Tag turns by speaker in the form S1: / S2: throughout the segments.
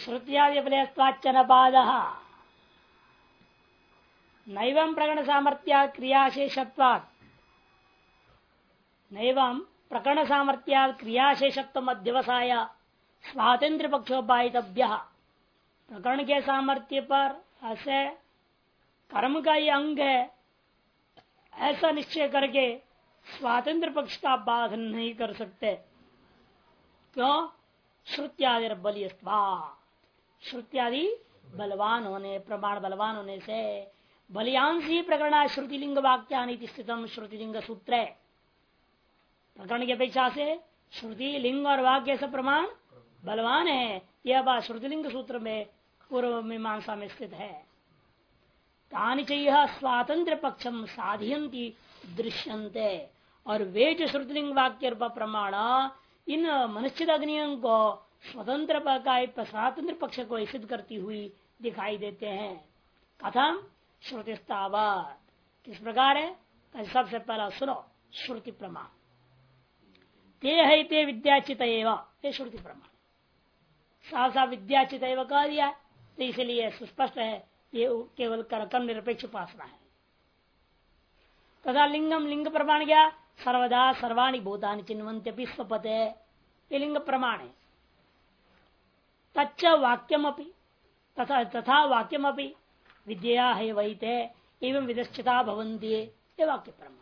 S1: श्रुत्यादि फलेस्वाच्चन पादः नैवं प्रकरण सामर्थ्या क्रियाशेषत्वात् नैवं प्रकरण सामर्थ्या क्रियाशेषत्व मध्यवसाय स्वातंत्र पक्षोपायितव्य। प्रकरण के सामर्थ्य पर ऐसे कर्म का ये अंग है ऐसा निश्चय करके स्वातंत्र पक्ष का बाध नहीं कर सकते। क्यों? श्रुत्यादि बलियस्वा, श्रुत्यादि बलवान होने, प्रमाण बलवान होने से बलियांशी प्रकरण श्रुतिलिंग वाक्यानि स्थितम श्रुतिलिंग सूत्र है। प्रकरण की अपेक्षा से श्रुति लिंग और वाक्य से प्रमाण बलवान है। यह बात श्रुतिलिंग सूत्र में पूर्व मीमांसा में स्थित है। तानि चाहिए स्वातंत्र पक्षम साधयंती दृश्यन्ते, और वे जो श्रुतिलिंग वाक्य प्रमाण इन मनुष्य अग्नियों को स्वतंत्र स्वातंत्र पक्ष को सिद्ध करती हुई दिखाई देते हैं। कथम? श्रुतिस्तावत, किस प्रकार है? सबसे पहला सुनो, श्रुति प्रमाण ते है ते विद्याचित एवं, ये श्रुति प्रमाण साफ साफ विद्याचित एवं कह दिया, तो इसलिए सुस्पष्ट है ये केवल कर्म निरपेक्ष उपासना है। तथा लिंगम, लिंग प्रमाण क्या? सर्वदा सर्वाणि भूतानि चिन्वन्त्यपि स्वपते, ये लिंग प्रमाण है। तच्च वाक्यमपि तथा वाक्यमपि विद्या है वैते एवं विदश्चिता भवन्ति, ये वाक्य प्रमाण।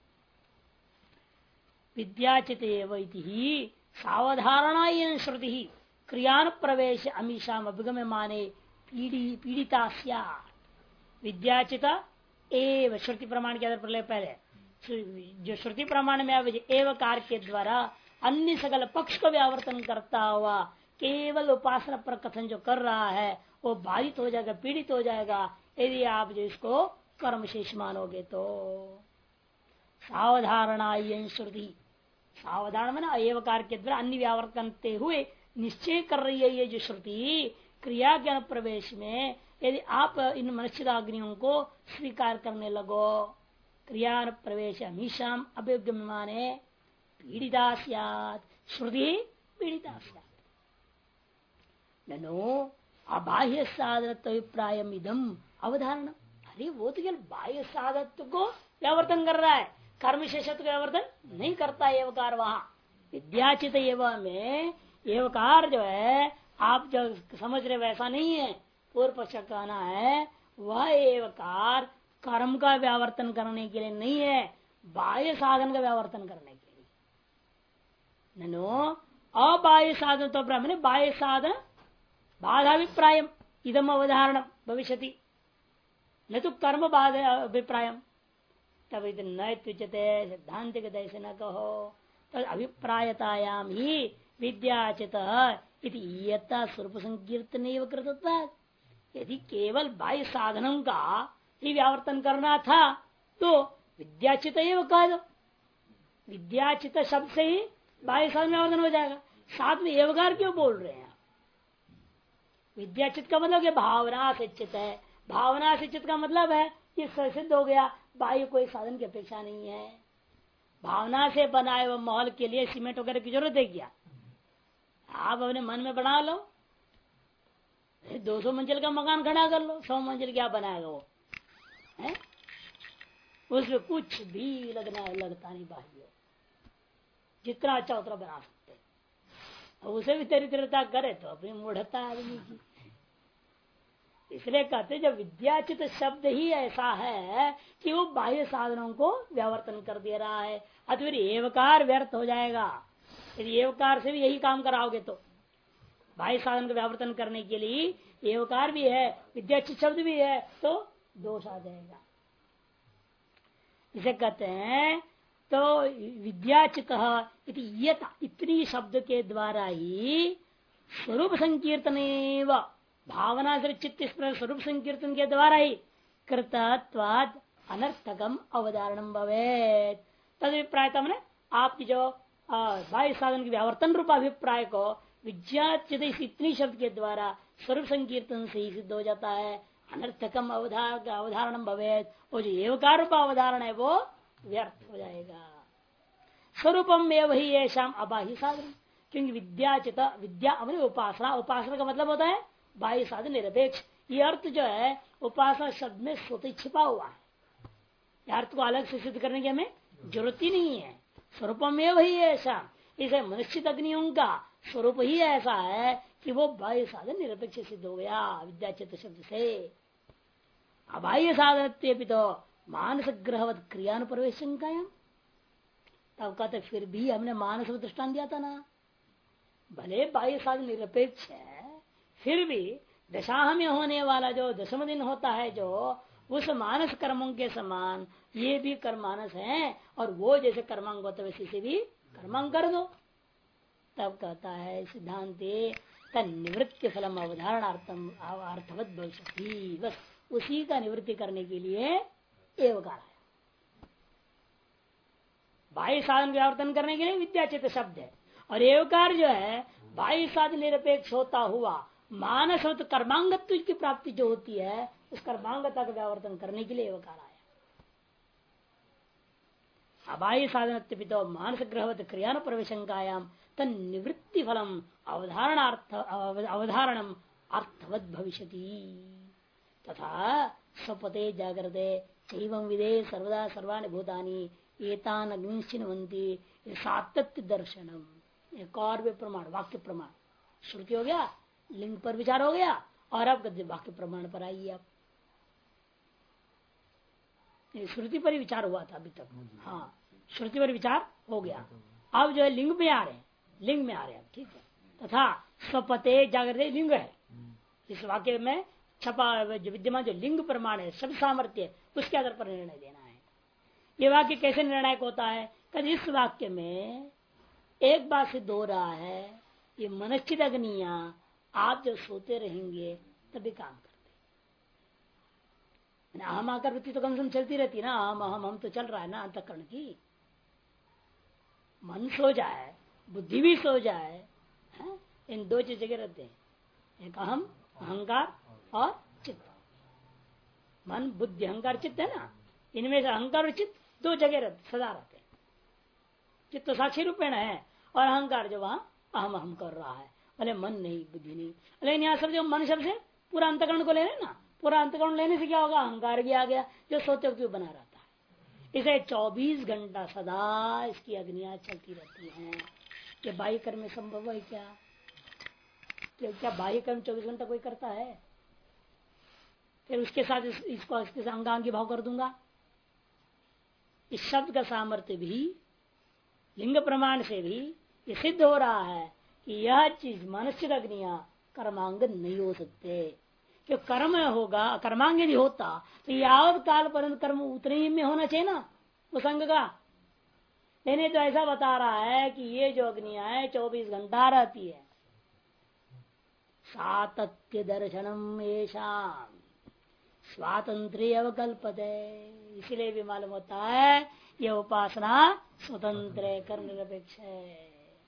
S1: विद्याचित ही सावधारणा श्रुति क्रियान प्रवेश अमीशाम अभिगम माने पीड़िता स्यात्। विद्याचित एव श्रुति प्रमाण के आधार पर पहले जो श्रुति प्रमाण में एवं कार्य के द्वारा अन्य सकल पक्ष को व्यावर्तन करता हुआ केवल उपासना पर कथन जो कर रहा है वो बाधित हो जाएगा, पीड़ित हो जाएगा यदि आप जो इसको कर्म शेष मानोगे तो। सावधारणा श्रुति, सावधान में ना एवं कार्य के द्वारा अन्य व्यावर्तन करते हुए निश्चय कर रही है ये जो श्रुति क्रिया के अनुप्रवेश में यदि आप इन मनुष्याग्नियों को स्वीकार करने लगो, क्रिया प्रवेश अमीशाम अभिगम माने पीड़िता स्यात्, श्रुति पीड़िता स्यात्। ननो अबाह्य साधनत्व अभिप्राय इदम अवधारण, अरे वो तो केवल बाह्य साधत्व को व्यावर्तन कर रहा है, कर्म शेषत्व का व्यावर्तन नहीं करता एवकार। वहां विद्याचित एवं में एवकार जो है आप जो समझ रहे वैसा नहीं है। पूर्व पक्ष कहना है वह एवकार कर्म का व्यावर्तन करने के लिए नहीं है, बाह्य साधन का व्यावर्तन करने के लिए। ननो अबाह्य साधन तो ब्राह्मण बाह्य साधन बाधाभिप्राय इदम अवधारण भविष्यति, न तो कर्म बाधा अभिप्राय। तब न तुचते सिद्धांत के ऐसे न कहो, तब अभिप्रायतायाम ही विद्याचित स्वरूप संकीर्तन कृतत्वात्। यदि केवल बाह्य साधनों का ही व्यावर्तन करना था तो विद्याचित एवं कह दो, विद्याचित शब्द से ही बाह्य साधन व्यावर्तन हो जाएगा। साथ में एवकार क्यों बोल रहे हैं? विद्याचित का मतलब भावना से चित है, भावना से चित का मतलब है ये सिद्ध हो गया बाह्य कोई साधन की अपेक्षा नहीं है। भावना से बनाए हुए महल के लिए सीमेंट वगैरह की जरूरत है क्या? आप अपने मन में बना लो, 200 मंजिल का मकान खड़ा कर लो, 100 मंजिल क्या बनाएगा वो है? उसमें कुछ भी लगता नहीं बाह्य, जितना अच्छा उतना बना सकते। उसे भी दरिद्रता करे तो अपनी मूढ़ता आदमी की। इसलिए कहते जब विद्याचित शब्द ही ऐसा है कि वो बाह्य साधनों को व्यावर्तन कर दे रहा है, अतः एवकार व्यर्थ हो जाएगा। यदि एवकार से भी यही काम कराओगे तो बाह्य साधन को व्यावर्तन करने के लिए एवकार भी है, विद्याचित शब्द भी है, तो दोष आ जाएगा। इसे कहते हैं तो विद्याचित इतनी शब्द के द्वारा ही स्वरूप संकीर्तन भावना से चित्त स्वरूप संकीर्तन के द्वारा ही कृतत्वाद अनर्थकम अवधारणम भवेत्। तद अभिप्राय मैंने आपकी जो बाह्य साधन के व्यावर्तन रूप अभिप्राय को विद्याचित इतनी शब्द के द्वारा स्वरूप संकीर्तन से ही सिद्ध हो जाता है। अनर्थकम अवधारणम भवेत्, वो जो एवकार रूप अवधारण है वो व्यर्थ हो जाएगा। स्वरूपम में वही ऐसा अबाह्य साधन, क्योंकि विद्याचित विद्या उपासना, उपासना का मतलब होता है बाह्य साधन निरपेक्ष। ये अर्थ जो है उपासना शब्द में स्वतः छिपा हुआ है। अर्थ को अलग से सिद्ध करने की हमें जरूरत ही नहीं है, स्वरूप में वही है ऐसा। इसे मनुष्य अग्नियों का स्वरूप ही ऐसा है कि वो बाह्य साधन निरपेक्ष सिद्ध हो गया विद्याचित शब्द से। अबाह्य साधन तो मानस ग्रहवत क्रियानुप्रवेश तब कहते फिर भी हमने मानस दृष्टान दिया था ना, भले बाह्य साधन निरपेक्ष है फिर भी दशा में होने वाला जो दशम दिन होता है जो उस मानस कर्मों के समान ये भी कर्मानस है, और वो जैसे कर्मांग होता है वैसे से भी कर्मांग कर दो। तब कहता है सिद्धांत निवृत्ति फलम अवधारणार्थम अर्थवत भविष्यति, बस उसी का निवृत्ति करने के लिए एवकार है। बाह्य साधन व्यावर्तन करने के लिए विद्याचित शब्द है, और एवकार जो है बाह्य साधन निरपेक्ष होता हुआ मानस हो तो कर्मांगत्व की प्राप्ति जो होती है उस कर्मांगता का व्यावर्तन करने के लिए एवकार आया। अबाह्य साधन मानस ग्रहवत क्रियान प्रवेशंकायाम तन निवृत्ति फलम अवधारणम अर्थवत भविष्यति तथा स्वपते जागृते एवं विदे सर्वदा सर्वाणि भूतानि एतान अग्निश्चिन्वन्ति सातत्य दर्शनम। एक और भी प्रमाण, वाक्य प्रमाण, श्रुति हो गया, लिंग पर विचार हो गया, और अब वाक्य प्रमाण पर आइए। आप श्रुति पर ही विचार हुआ था अभी तक, हाँ श्रुति पर विचार हो गया, अब जो है लिंग में आ रहे हैं, लिंग में आ रहे हैं, ठीक है। तथा स्वपते जागृते लिंग है, इस वाक्य में छपा विद्यमान जो लिंग प्रमाण है शब्द सामर्थ्य उसके आधार पर निर्णय देना है। ये वाक्य कैसे निर्णायक होता है? कभी इस वाक्य में एक बात सिद्ध हो रहा है, ये मनश्चित अग्नियां आप जब सोते रहेंगे तभी काम करते। अहम आकर वृत्ति तो कम से कम चलती रहती ना, हम तो चल रहा है ना अंतःकरण की। मन सो जाए, बुद्धि भी सो जाए, है? इन दो चीज जगह रहते हैं, एक अहम अहंकार और चित्त। मन बुद्धि अहंकार चित्त है ना, इनमें से अहंकार और चित्त दो जगह रहते, सदा रहते हैं। चित्त तो साक्षी रूपेण है और अहंकार जो वहां अहम अहम कर रहा है, भले मन नहीं बुद्धि नहीं। लेकिन यहाँ सब जो मन शब्द से पूरा अंतकरण को ले रहे ना, पूरा अंतकरण लेने से क्या होगा, अहंकार भी आ गया जो सोते वक्त बना रहता है। इसे 24 घंटा सदा इसकी अग्नियां चलती रहती हैं। ये बाह्य कर्म में संभव है क्या? क्या बाह्य कर्म 24 घंटा कोई करता है? फिर उसके साथ इसको अंगांगी भाव कर दूंगा। इस शब्द का सामर्थ्य भी लिंग प्रमाण से भी ये सिद्ध हो रहा है कि यह चीज मनुष्य अग्नियां कर्मांग नहीं हो सकते। क्यों कर्म होगा, कर्मांग यदि होता तो यावत काल पर्यंत कर्म उतने ही में होना चाहिए ना उस अंग का। लेने तो ऐसा बता रहा है कि ये जो अग्नियां है 24 घंटा रहती है। सातत्य दर्शनम येषाम स्वातंत्र्य अवकल्पते, इसलिए भी मालूम होता है यह उपासना स्वतंत्र कर्म निरपेक्ष है।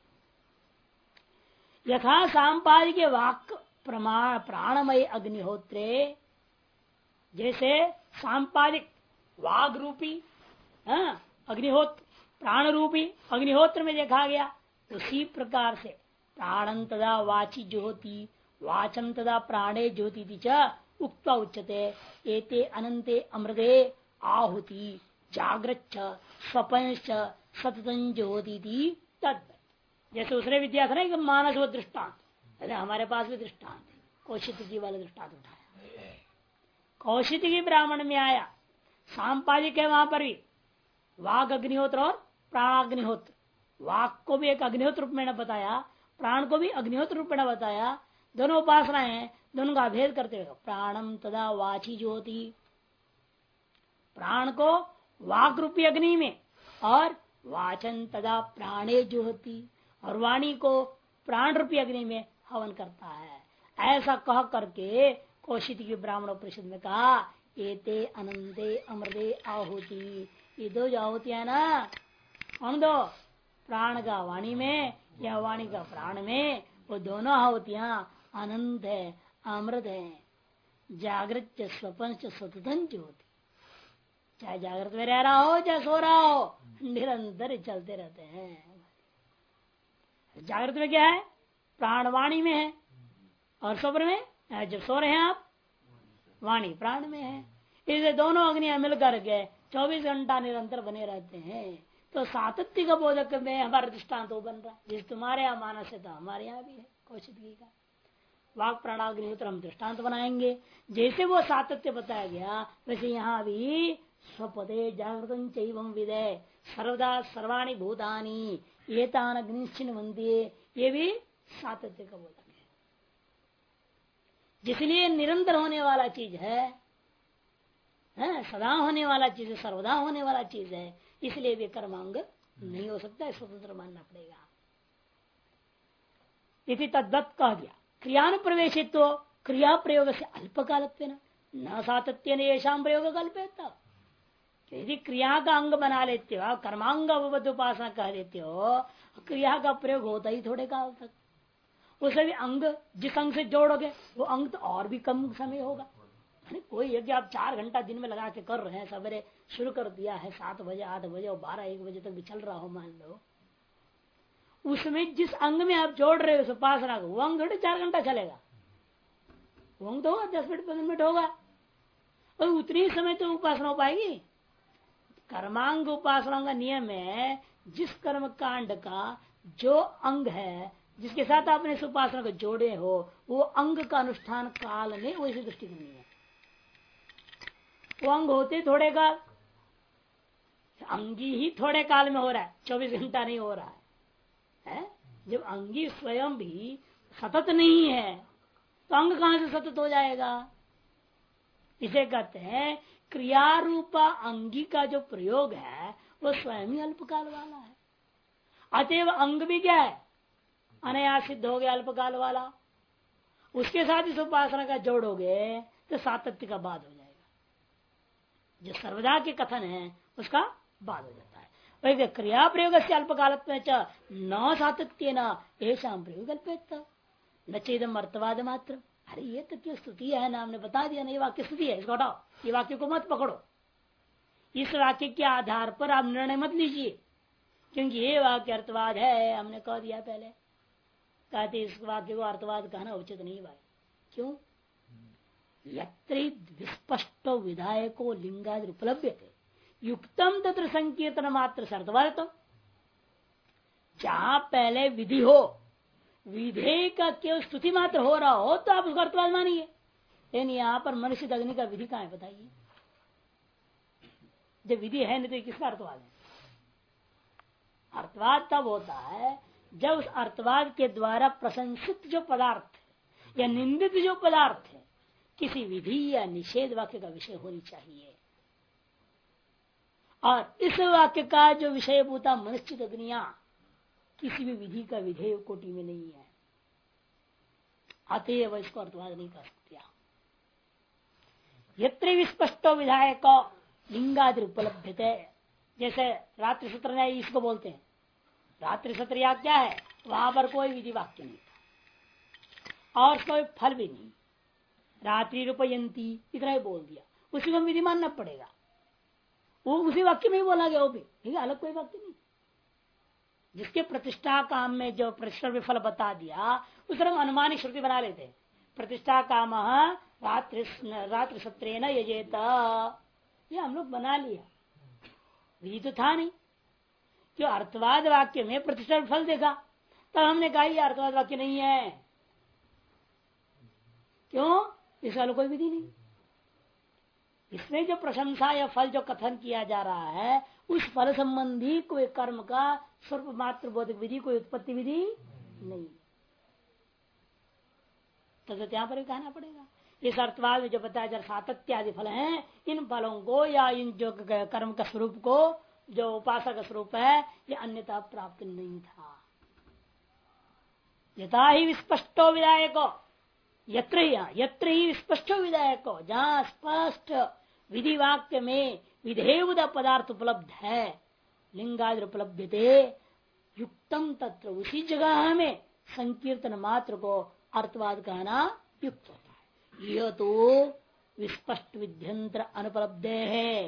S1: यथा सांपादिक वाक् प्रमाण प्राणमय अग्निहोत्रे, जैसे सांपादिक वाग रूपी अग्निहोत्र प्राण रूपी अग्निहोत्र में देखा गया, उसी प्रकार से प्राणं तदा वाची ज्योति वाचम तदा प्राणे ज्योति च उक्ता उच्यते एते अनंते अमृते आहुति जागृत स्वपंच सततं ज्योति तद। जैसे उसने विद्या था ना कि मानस वो दृष्टांत, हमारे पास भी दृष्टांत है, कौशिक जी वाला दृष्टांत उठाया। कौशिक की ब्राह्मण में आया, सांपादिक है वहां पर भी वाग अग्निहोत्र और प्राणाग्निहोत्र। वाक को भी एक अग्निहोत्र रूप में बताया, प्राण को भी अग्निहोत्र रूप में बताया। दोनों उपासनाएं हैं, दोनों का भेद करते हुए प्राणम तदा वाची ज्योति, प्राण को वाक रूपी अग्नि में और वाचन तदा प्राणे ज्योति, और वाणी को प्राण रूपी अग्नि में हवन करता है। ऐसा कह करके कौशिक की ब्राह्मण परिषद में कहा एते अनंते अमृते आहुति, ये दो जो आहुतियां है ना, हम दो प्राण का वाणी में या वाणी का प्राण में, वो दोनों आहुतियां अनंत है, अमृत है, जागृत स्वपन स्वतंत्र ज्योति। चाहे जागृत में रह रहा हो चाहे सो रहा हो, निरंतर चलते रहते हैं। जागृत में क्या है? प्राणवाणी में है, और स्वप्न में जब सो रहे हैं आप, वाणी प्राण में है। इसे दोनों अग्नियां मिलकर के 24 घंटा निरंतर बने रहते हैं। तो सातत्य का बोधक में हमारा दृष्टांत तो बन रहा है। जिस तुम्हारे यहाँ मानस है तो हमारे यहाँ भी है कौशिकी का। वाक प्राणाग्निहोत्र हम दृष्टांत बनाएंगे। जैसे वो सातत्य बताया गया वैसे यहाँ भी स्वपदे जागृतम चैवम विदे सर्वदा सर्वाणि भूतानि एतान अग्निश्चिन्वन्ति, ये भी सातत्य का बोधक है। जिसलिए निरंतर होने वाला चीज है, सदा होने वाला चीज है, सर्वदा होने वाला चीज है, इसलिए भी कर्मांग नहीं हो सकता है, स्वतंत्र मानना पड़ेगा। इति तद्वत् कह दिया। क्रियानुप्रवेशित तो क्रिया प्रयोग से अल्पकालत्व न सातत्य ने येषां प्रयोग कल्पेत। यदि क्रिया का अंग बना लेते हो, कर्मांग अवबद्ध उपासना कह देते हो, क्रिया का प्रयोग होता ही थोड़े काल तक। उसे भी अंग जिस अंग से जोड़ोगे वो अंग तो और भी कम समय होगा। कोई यज्ञ आप 4 घंटा दिन में लगा के कर रहे हैं, सवेरे शुरू कर दिया है 7 बजे 8 बजे और 12-1 बजे तक भी चल रहा हो मान लो, उसमें जिस अंग में आप जोड़ रहे हो उस उपासना को, वो अंग थोड़े 4 घंटा चलेगा। वो अंग तो होगा 10 मिनट 15 मिनट होगा, और उतनी समय तो उपासना हो पाएगी। कर्मांग उपासना का नियम है जिस कर्म कांड का जो अंग है जिसके साथ आपने इस उपासना को जोड़े हो वो अंग का अनुष्ठान काल में वैसी दृष्टि करनी है। वो अंग होते थोड़े काल, अंगी ही थोड़े काल में हो रहा है, 24 घंटा नहीं हो रहा है। जब अंगी स्वयं भी सतत नहीं है तो अंग कहां से सतत हो जाएगा? इसे कहते हैं क्रिया रूपा अंगी का जो प्रयोग है वो स्वयं ही अल्पकाल वाला है। अतएव अंग भी क्या है? अनायास सिद्ध हो गया अल्पकाल वाला। उसके साथ इस उपासना का जोड़ोगे तो सातत्य का बाद हो जाएगा। जो सर्वदा के कथन है उसका बाद हो जाता है। वही क्रिया प्रयोग से अल्पकालत्व न सातत्य न ऐसा प्रयोग अल्पेत न चेदम अर्थवाद मात्र। अरे ये तो क्यों स्तुति है ना, हमने बता दिया ना ये वाक्य स्तुति है, इसको हटाओ, ये वाक्य को मत पकड़ो। इस वाक्य के आधार पर आप निर्णय मत लीजिए, क्योंकि ये वाक्य अर्थवाद है, हमने कह दिया पहले। कहते इस वाक्य को अर्थवाद कहना उचित नहीं भाई। क्यों? यत्र विस्पष्टो विधायको लिंगादि उपलभ्यते युक्तम तत्र संकीर्तन मात्र अर्थवाद। जहां पहले विधि हो, विधेय का केवल स्तुति मात्र हो रहा हो तो आप उसको अर्थवाद मानिए। लेकिन यहाँ पर मनुष्य अग्नि का विधि कहाँ है बताइए? जब विधि है नहीं तो किसका अर्थवाद है? अर्थवाद तब होता है जब उस अर्थवाद के द्वारा प्रशंसित जो पदार्थ है या निंदित जो पदार्थ है किसी विधि या निषेध वाक्य का विषय होनी चाहिए। और इस वाक्य का जो विषय भूता मनुष्य अग्निया किसी भी विधि का विधेय कोटि में नहीं है, अतएव इसको अर्थवाद नहीं कर सकते। यत्र विस्पष्टो विधायक लिंगादि उपलब्धते, जैसे रात्रि सत्र न्याय इसको बोलते हैं। रात्रि सत्र या क्या है? वहां पर कोई विधि वाक्य नहीं था और कोई फल भी नहीं। रात्रि रूपयंती इतना ही बोल दिया, उसी को विधि मानना पड़ेगा। वो उसी वाक्य में ही बोला गया, वो भी ठीक है, अलग कोई वाक्य नहीं। जिसके प्रतिष्ठा काम में जो प्रतिष्ठा फल बता दिया उस तरह अनुमानिक श्रुति बना लेते हैं। प्रतिष्ठा काम रात्रि सत्रे न यजेत, ये हम लोग बना लिया, विधि तो था नहीं। क्यों? अर्थवाद वाक्य में प्रतिष्ठा फल देखा तब हमने कहा ये अर्थवाद वाक्य नहीं है। क्यों? इसका कोई विधि नहीं। इसमें जो प्रशंसा या फल जो कथन किया जा रहा है उस फल संबंधी कोई कर्म का स्वरूप मात्र बोधक विधि, कोई उत्पत्ति विधि नहीं। तो यहाँ पर कहना पड़ेगा इस अर्थवाद में जो बताया जा सातत्य आदि फल हैं, इन फलों को या इन जो कर्म का स्वरूप को जो उपासक का स्वरूप है ये अन्यथा प्राप्त नहीं था। यथा ही विस्पष्टो विधायको, यत्र ही विस्पष्टो विधायको, जहाँ स्पष्ट विधि वाक्य में विधेय पदार्थ उपलब्ध है, लिंगादि उपलब्धते युक्तम तत्र, उसी जगह में संकीर्तन मात्र को अर्थवाद कहना युक्त होता है। यह तो विस्पष्ट विध्यंतर अनुपलब्ध है,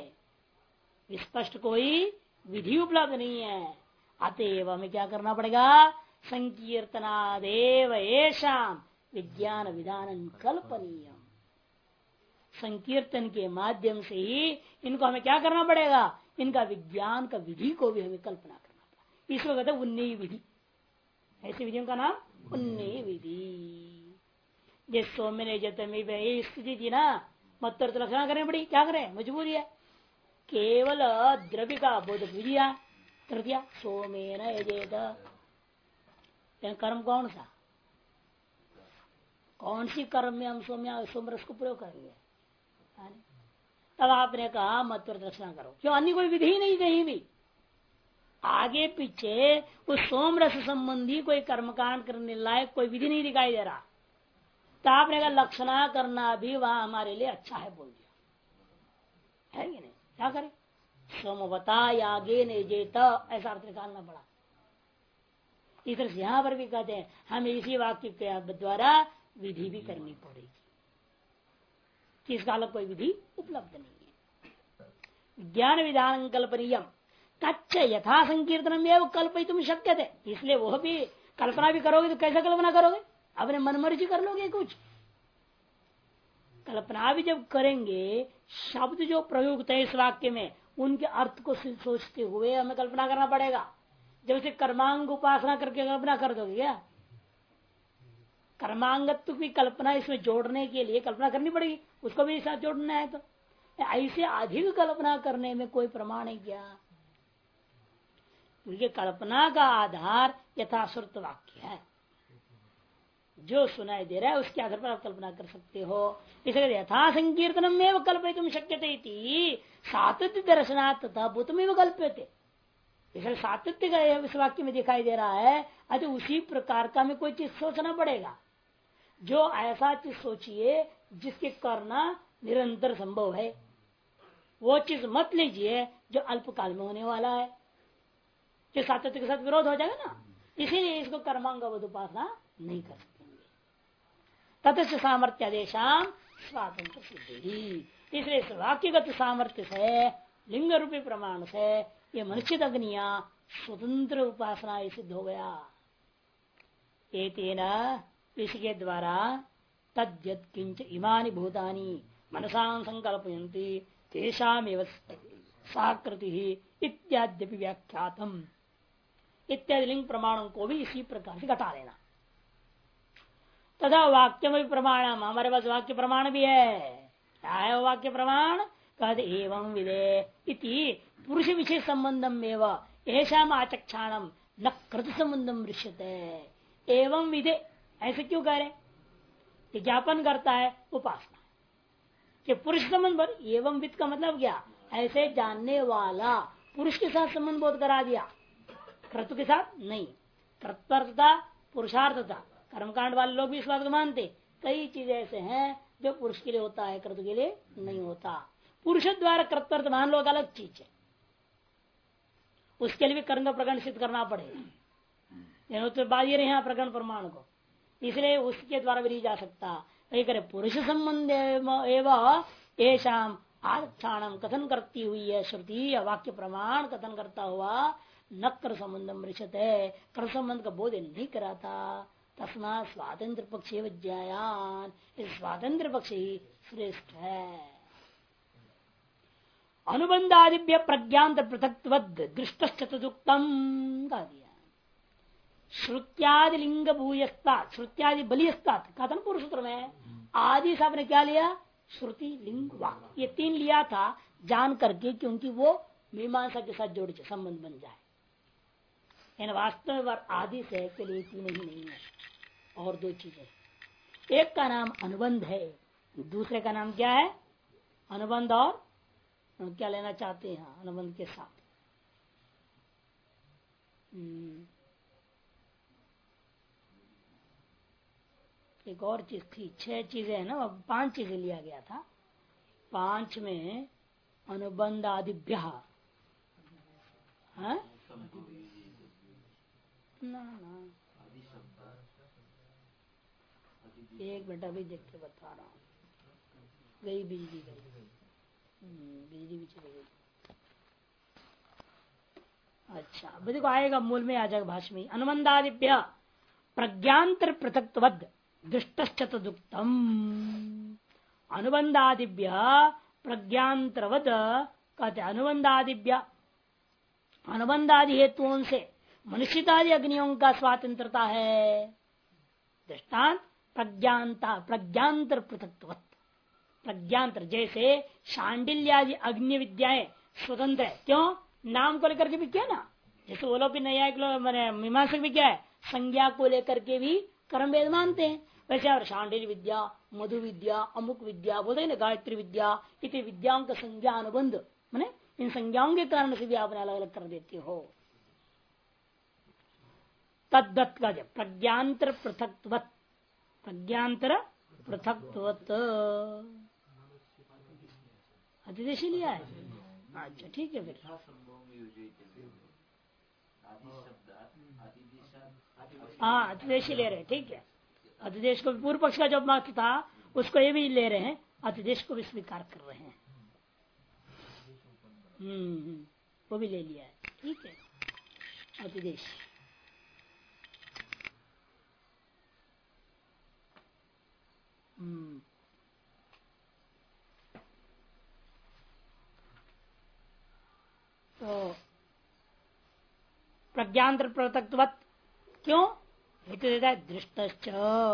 S1: विस्पष्ट कोई विधि उपलब्ध नहीं है। अतएव हमें क्या करना पड़ेगा? संकीर्तनादेव येषाम विज्ञान विधान कल्पनीय। संकीर्तन के माध्यम से ही इनको हमें क्या करना पड़ेगा, इनका विज्ञान का विधि को भी हमें कल्पना करना पड़ेगा। इसको कहते हैं उन्नयी विधि। ऐसी विधियों का नाम उन्नयी विधि। जिस सौम्य ने जतमी ये स्थिति थी ना, मत लक्षणा करनी पड़ी, क्या करें, मजबूरी है। केवल द्रव्य का बोध बुझिया कर दिया, सोमेन यजेत। कर्म कौन सा, कौन सी कर्म में हम सोमरस को प्रयोग करेंगे। तब आपने कहा मत दर्शना करो, क्यों, अन्य कोई विधि नहीं कहीं भी। आगे पीछे उस सोमरस संबंधी कोई कर्मकांड करने लायक कोई विधि नहीं दिखाई दे रहा। तो आपने कहा लक्षणा करना भी वहां हमारे लिए अच्छा है, बोल दिया है कि नहीं। क्या करें, सोमवता यागे ने जेत, ऐसा अर्थ निकालना पड़ा। इस तरह से यहां पर भी कहते हैं हमें इसी वाक्य के द्वारा विधि भी करनी पड़ेगी, इसका अलग कोई विधि उपलब्ध नहीं है। ज्ञान विधान कल्पनीयम कच्च यथा संकीर्तनम एवं कल्पयितुम शक्य थे। इसलिए वह भी कल्पना भी करोगे तो कैसे कल्पना करोगे, अपने मनमर्जी कर लोगे। कुछ कल्पना भी जब करेंगे, शब्द जो प्रयुक्त है इस वाक्य में उनके अर्थ को सोचते हुए हमें कल्पना करना पड़ेगा। जब उसे कर्मांग उपासना करके कल्पना कर दोगे क्या, कर्मांगत्व की कल्पना इसमें जोड़ने के लिए कल्पना करनी पड़ेगी, उसको भी साथ जोड़ना है। तो ऐसे अधिक कल्पना करने में कोई प्रमाण है क्या, क्योंकि कल्पना का आधार यथाश्रुत वाक्य है, जो सुनाई दे रहा है उसके आधार पर आप कल्पना कर सकते हो। इसलिए यथा संकीर्तनम में कल्पयितुम शक्यते सातत्य दर्शनात् तथा भूतमेव कल्प्यते। इसलिए सातत्य का इस वाक्य में दिखाई दे रहा है, अतः उसी प्रकार का में कोई चीज सोचना पड़ेगा। जो ऐसा चीज सोचिए जिसके करना निरंतर संभव है, वो चीज मत लीजिए जो अल्पकाल में होने वाला है, जो सातत्य के साथ विरोध हो जाएगा ना। इसीलिए इसको कर्मांगवद उपासना नहीं कर सकेंगे। ततच सामर्थ्यादेशाम स्वातंत्र सिद्धि। इसलिए इस वाक्यगत सामर्थ्य से, लिंग रूपी प्रमाण से ये मनुष्य अग्निया स्वतंत्र उपासना सिद्ध हो गया। एतेन इसके द्वारा तद्यत् किंच इमानि भूतानि मनसां संकल्पयन्ति तेषामेव साकृति इत्याद्यपि व्याख्यातम। इत्यादि लिंग प्रमाणों को भी इसी प्रकार से घटा लेना। तथा वाक्य में प्रमाण, हमारे पास वाक्य प्रमाण भी है। क्या है वो वाक्य प्रमाण, कहते एवं विदे इति पुरुष विशेष संबंधम एवं ऐसा आचक्षाणम न कृत संबंधम दृश्यते। एवं विदे ऐसे क्यों कह रहे, ज्ञापन करता है उपासना कि पुरुष संबंध पर। एवं विद का मतलब क्या, ऐसे जानने वाला पुरुष के साथ संबंध बोध करा दिया, क्रतु के साथ नहीं। तत्परता पुरुषार्थता, कर्मकांड वाले लोग भी इस बात को मानते। कई चीजें ऐसे हैं जो पुरुष के लिए होता है, क्रतु के लिए नहीं होता। पुरुष द्वारा कर्तव्य मान लो अलग चीज है, उसके लिए भी कर्म का प्रकरण सिद्ध करना पड़ेगा। तो बाह्य रहे यहाँ प्रकरण प्रमाण को, इसलिए उसके द्वारा भी नहीं जा सकता। करे पुरुष संबंध एवं येषाम आरक्षाणम कथन करती हुई है श्रुति, वाक्य प्रमाण कथन करता हुआ न कर संबंधम ऋषते, कर संबंध का बोध नहीं कराता। तस्मा स्वातंत्र पक्ष विज्ञान, इस स्वातंत्र पक्ष ही श्रेष्ठ है। अनुबंधादिभ्य प्रज्ञात पृथक्वद दृष्ट चतुक्तम कह दिया। श्रुत्यादि लिंग भूयस्ता, श्रुत्यादि बलियस्ता कथन पुरुष सूत्र में आदि साहब ने क्या लिया, श्रुति लिंग वाक्य, ये तीन लिया था जान करके, क्योंकि वो मीमांसा के साथ जोड़ संबंध बन जाए। इन वास्तव में आदि से के लिए तीन ही नहीं है, और दो चीजें। एक का नाम अनुबंध है, दूसरे का नाम क्या है, अनुबंध। और क्या लेना चाहते हैं अनुबंध के साथ, एक और चीज थी। 6 चीजें है ना, 5 चीजें लिया गया था। 5 में अनुबंध आदिभ्य ना एक बेटा भी देख के बता रहा हूँ, गई बिजली गई, बिजली भी चली गई। अच्छा अभी देखो आएगा, मूल में आ जाएगा भाष्य में। अनुबंधादिभ्य प्रज्ञांतर पृथक्त्वद दृष्टश्चतुक्तम। अनुबंधादिभ्य प्रज्ञांतरवद कहते अनुबंधादिभ्य, अनुबंधादि हेतुओं से मनुष्यतादि अग्नियों का स्वातंत्रता है। दृष्टांत प्रज्ञानता, प्रज्ञांतर पृथक्त्वत। प्रज्ञांतर जैसे शांडिल्यादि अग्नि विद्याएं स्वतंत्र है, क्यों? नाम को लेकर के भी क्या ना, जैसे वो लोग भी न्यायिक लोग मैंने मीमांसक भी क्या है, संज्ञा को लेकर के भी कर्म वेद मानते हैं। वैसे और शांडिल विद्या, मधु विद्या, अमुक विद्या बोलते ना, गायत्री विद्या, इतनी विद्याओं का संज्ञा अनुबंध मैंने इन संज्ञाओं के कारण से भी आपने अलग अलग कर देते हो। तद्दत्त का जब प्रज्ञांतर पृथक्त्वत, प्रज्ञांतर पृथक्त्वत अधिदेश लिया है। अच्छा ठीक है, फिर हाँ अतिदेशी ले रहे, ठीक है। अतिदेश को पूर्व पक्ष का जो मत था उसको ये भी ले रहे हैं, अतिदेश को भी स्वीकार कर रहे हैं। वो भी ले लिया है, ठीक है। अतिदेश तो प्रज्ञांतर पृथक्त्वत क्यों हेतु देता है, दृष्टश्च।